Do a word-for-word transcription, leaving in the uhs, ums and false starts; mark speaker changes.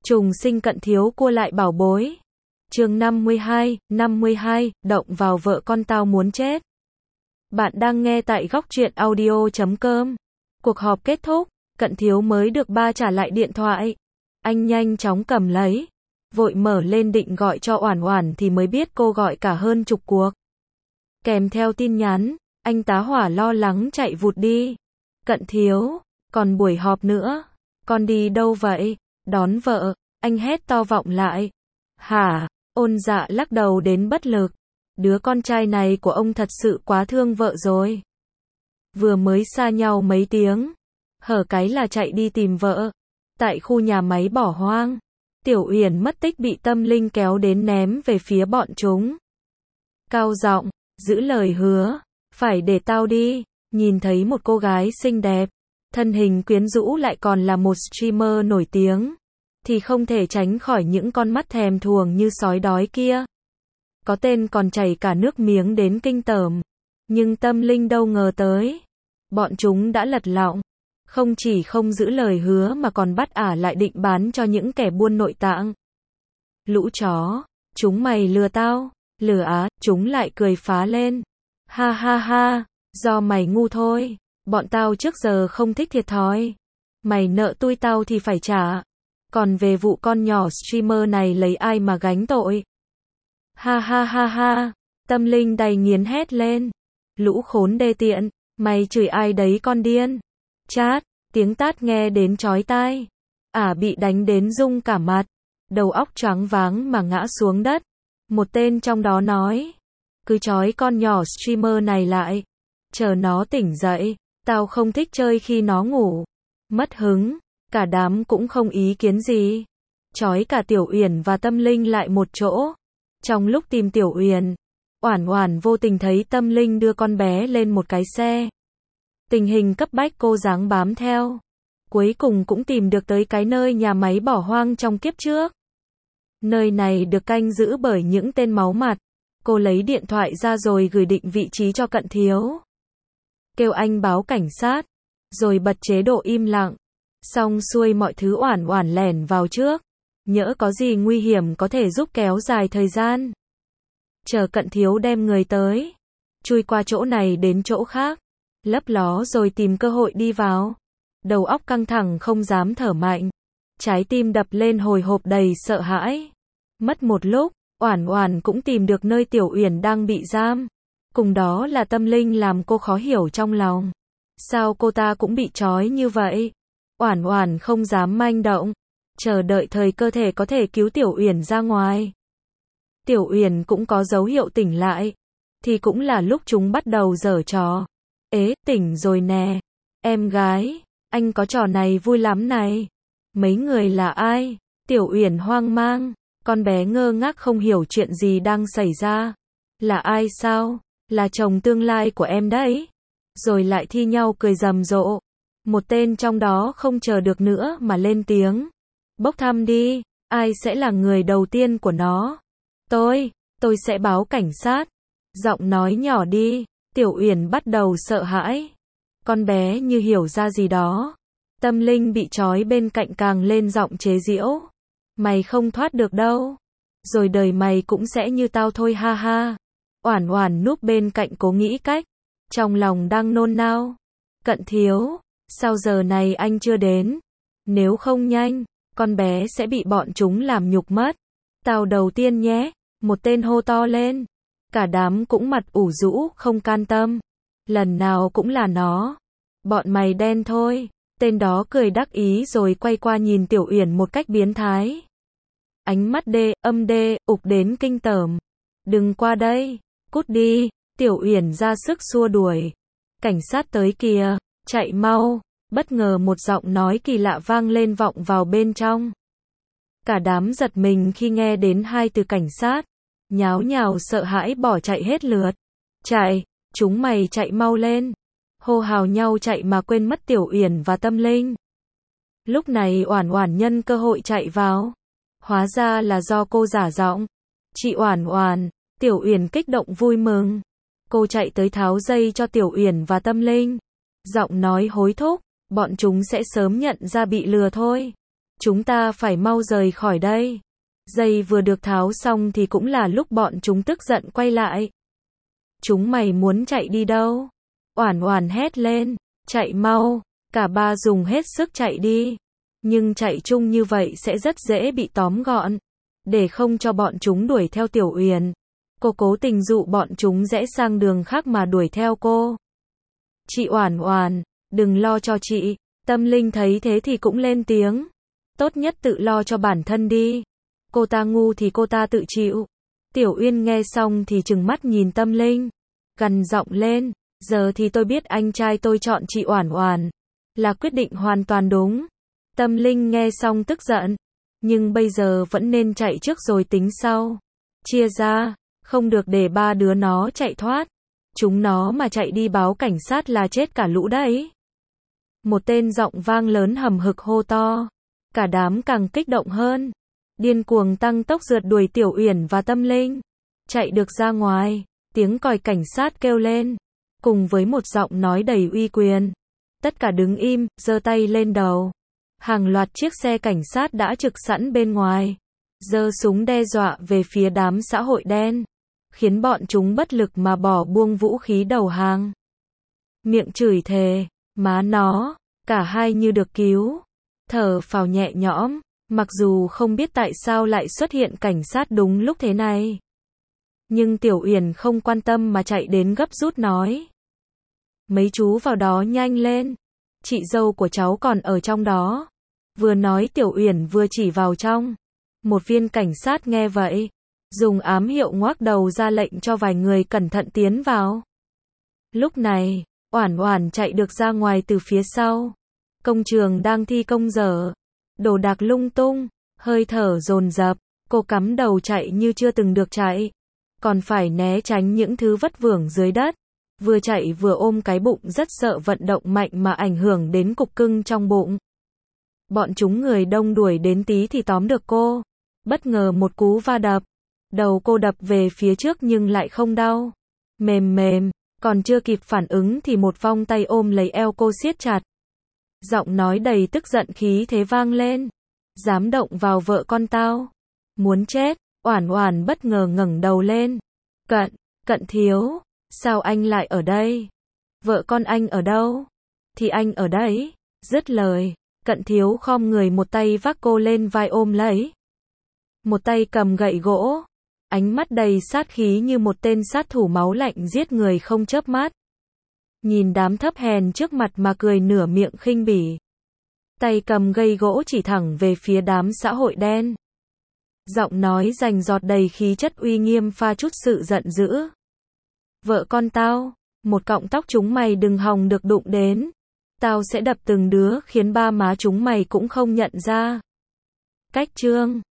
Speaker 1: Trùng sinh cận thiếu cua lại bảo bối. Chương năm mươi hai, năm mươi hai, động vào vợ con tao muốn chết. Bạn đang nghe tại góc truyện audio chấm com. Cuộc họp kết thúc, cận thiếu mới được ba trả lại điện thoại. Anh nhanh chóng cầm lấy, vội mở lên định gọi cho Oản Oản thì mới biết cô gọi cả hơn chục cuộc. Kèm theo tin nhắn, anh tá hỏa lo lắng chạy vụt đi. Cận thiếu, còn buổi họp nữa, con đi đâu vậy? Đón vợ, anh hét to vọng lại. Hả? Ôn Dạ lắc đầu đến bất lực. Đứa con trai này của ông thật sự quá thương vợ rồi. Vừa mới xa nhau mấy tiếng, hở cái là chạy đi tìm vợ. Tại khu nhà máy bỏ hoang, Tiểu Uyển mất tích bị Tâm Linh kéo đến ném về phía bọn chúng. Cao giọng, giữ lời hứa, phải để tao đi. Nhìn thấy một cô gái xinh đẹp, thân hình quyến rũ lại còn là một streamer nổi tiếng, thì không thể tránh khỏi những con mắt thèm thuồng như sói đói kia. Có tên còn chảy cả nước miếng đến kinh tởm. Nhưng Tâm Linh đâu ngờ tới, bọn chúng đã lật lọng, không chỉ không giữ lời hứa mà còn bắt ả lại định bán cho những kẻ buôn nội tạng. Lũ chó, chúng mày lừa tao, lừa á, chúng lại cười phá lên. Ha ha ha, do mày ngu thôi, bọn tao trước giờ không thích thiệt thòi. Mày nợ tui tao thì phải trả. Còn về vụ con nhỏ streamer này lấy ai mà gánh tội? Ha ha ha ha, Tâm Linh đầy nghiến hét lên. Lũ khốn đê tiện, mày chửi ai đấy con điên? Chát, tiếng tát nghe đến chói tai. Ả bị đánh đến rung cả mặt, đầu óc choáng váng mà ngã xuống đất. Một tên trong đó nói, cứ trói con nhỏ streamer này lại, chờ nó tỉnh dậy, tao không thích chơi khi nó ngủ. Mất hứng, cả đám cũng không ý kiến gì. Trói cả Tiểu Uyển và Tâm Linh lại một chỗ. Trong lúc tìm Tiểu Uyển, Oản Oản vô tình thấy Tâm Linh đưa con bé lên một cái xe. Tình hình cấp bách cô giáng bám theo. Cuối cùng cũng tìm được tới cái nơi nhà máy bỏ hoang trong kiếp trước. Nơi này được canh giữ bởi những tên máu mặt. Cô lấy điện thoại ra rồi gửi định vị trí cho cận thiếu. Kêu anh báo cảnh sát, rồi bật chế độ im lặng. Xong xuôi mọi thứ Oản Oản lẻn vào trước. Nhỡ có gì nguy hiểm có thể giúp kéo dài thời gian. Chờ cận thiếu đem người tới. Chui qua chỗ này đến chỗ khác. Lấp ló rồi tìm cơ hội đi vào. Đầu óc căng thẳng không dám thở mạnh. Trái tim đập lên hồi hộp đầy sợ hãi. Mất một lúc, Oản Oản cũng tìm được nơi Tiểu Uyển đang bị giam. Cùng đó là Tâm Linh làm cô khó hiểu trong lòng. Sao cô ta cũng bị trói như vậy? Oản Oản không dám manh động, chờ đợi thời cơ thể có thể cứu Tiểu Uyển ra ngoài. Tiểu Uyển cũng có dấu hiệu tỉnh lại, thì cũng là lúc chúng bắt đầu giở trò. Ế, tỉnh rồi nè. Em gái, anh có trò này vui lắm này. Mấy người là ai? Tiểu Uyển hoang mang, con bé ngơ ngác không hiểu chuyện gì đang xảy ra. Là ai sao? Là chồng tương lai của em đấy. Rồi lại thi nhau cười rầm rộ. Một tên trong đó không chờ được nữa mà lên tiếng. Bốc thăm đi, ai sẽ là người đầu tiên của nó? Tôi, tôi sẽ báo cảnh sát. Giọng nói nhỏ đi, Tiểu Uyển bắt đầu sợ hãi. Con bé như hiểu ra gì đó. Tâm Linh bị trói bên cạnh càng lên giọng chế giễu. Mày không thoát được đâu. Rồi đời mày cũng sẽ như tao thôi ha ha. Oản Oản núp bên cạnh cố nghĩ cách. Trong lòng đang nôn nao. Cận thiếu, sao giờ này anh chưa đến? Nếu không nhanh, con bé sẽ bị bọn chúng làm nhục mất. Tao đầu tiên nhé. Một tên hô to lên. Cả đám cũng mặt ủ rũ không can tâm. Lần nào cũng là nó. Bọn mày đen thôi. Tên đó cười đắc ý rồi quay qua nhìn Tiểu Uyển một cách biến thái. Ánh mắt đê, âm đê, ục đến kinh tởm. Đừng qua đây, cút đi. Tiểu Uyển ra sức xua đuổi. Cảnh sát tới kìa, chạy mau. Bất ngờ một giọng nói kỳ lạ vang lên vọng vào bên trong. Cả đám giật mình khi nghe đến hai từ cảnh sát. Nháo nhào sợ hãi bỏ chạy hết lượt. Chạy, chúng mày chạy mau lên. Hô hào nhau chạy mà quên mất Tiểu Uyển và Tâm Linh. Lúc này Oản Oản nhân cơ hội chạy vào. Hóa ra là do cô giả giọng. Chị Oản Oản, Tiểu Uyển kích động vui mừng. Cô chạy tới tháo dây cho Tiểu Uyển và Tâm Linh. Giọng nói hối thúc, bọn chúng sẽ sớm nhận ra bị lừa thôi. Chúng ta phải mau rời khỏi đây. Dây vừa được tháo xong thì cũng là lúc bọn chúng tức giận quay lại. Chúng mày muốn chạy đi đâu? Oản Oản hét lên. Chạy mau. Cả ba dùng hết sức chạy đi. Nhưng chạy chung như vậy sẽ rất dễ bị tóm gọn. Để không cho bọn chúng đuổi theo Tiểu Uyển, cô cố tình dụ bọn chúng rẽ sang đường khác mà đuổi theo cô. Chị Oản Oản, đừng lo cho chị. Tâm Linh thấy thế thì cũng lên tiếng. Tốt nhất tự lo cho bản thân đi. Cô ta ngu thì cô ta tự chịu. Tiểu Uyên nghe xong thì trừng mắt nhìn Tâm Linh, gằn giọng lên. Giờ thì tôi biết anh trai tôi chọn chị Oản Oản là quyết định hoàn toàn đúng. Tâm Linh nghe xong tức giận. Nhưng bây giờ vẫn nên chạy trước rồi tính sau. Chia ra, không được để ba đứa nó chạy thoát. Chúng nó mà chạy đi báo cảnh sát là chết cả lũ đấy. Một tên giọng vang lớn hầm hực hô to. Cả đám càng kích động hơn. Điên cuồng tăng tốc rượt đuổi Tiểu Uyển và Tâm Linh. Chạy được ra ngoài, tiếng còi cảnh sát kêu lên. Cùng với một giọng nói đầy uy quyền. Tất cả đứng im, giơ tay lên đầu. Hàng loạt chiếc xe cảnh sát đã trực sẵn bên ngoài. Giơ súng đe dọa về phía đám xã hội đen. Khiến bọn chúng bất lực mà bỏ buông vũ khí đầu hàng. Miệng chửi thề, má nó, cả hai như được cứu. Thở phào nhẹ nhõm, mặc dù không biết tại sao lại xuất hiện cảnh sát đúng lúc thế này. Nhưng Tiểu Uyển không quan tâm mà chạy đến gấp rút nói. Mấy chú vào đó nhanh lên. Chị dâu của cháu còn ở trong đó. Vừa nói Tiểu Uyển vừa chỉ vào trong. Một viên cảnh sát nghe vậy, dùng ám hiệu ngoác đầu ra lệnh cho vài người cẩn thận tiến vào. Lúc này, Oản Oản chạy được ra ngoài từ phía sau. Công trường đang thi công dở. Đồ đạc lung tung, hơi thở dồn dập, cô cắm đầu chạy như chưa từng được chạy. Còn phải né tránh những thứ vất vưởng dưới đất. Vừa chạy vừa ôm cái bụng rất sợ vận động mạnh mà ảnh hưởng đến cục cưng trong bụng. Bọn chúng người đông đuổi đến tí thì tóm được cô. Bất ngờ một cú va đập. Đầu cô đập về phía trước nhưng lại không đau. Mềm mềm, còn chưa kịp phản ứng thì một vòng tay ôm lấy eo cô siết chặt. Giọng nói đầy tức giận khí thế vang lên. Dám động vào vợ con tao. Muốn chết. Oản Oản bất ngờ ngẩng đầu lên. Cận, Cận thiếu. Sao anh lại ở đây? Vợ con anh ở đâu? Thì anh ở đấy. Dứt lời, Cận thiếu khom người một tay vác cô lên vai ôm lấy. Một tay cầm gậy gỗ. Ánh mắt đầy sát khí như một tên sát thủ máu lạnh giết người không chớp mắt. Nhìn đám thấp hèn trước mặt mà cười nửa miệng khinh bỉ. Tay cầm gậy gỗ chỉ thẳng về phía đám xã hội đen. Giọng nói rành rọt đầy khí chất uy nghiêm pha chút sự giận dữ. Vợ con tao, một cọng tóc chúng mày đừng hòng được đụng đến. Tao sẽ đập từng đứa khiến ba má chúng mày cũng không nhận ra. Cách chương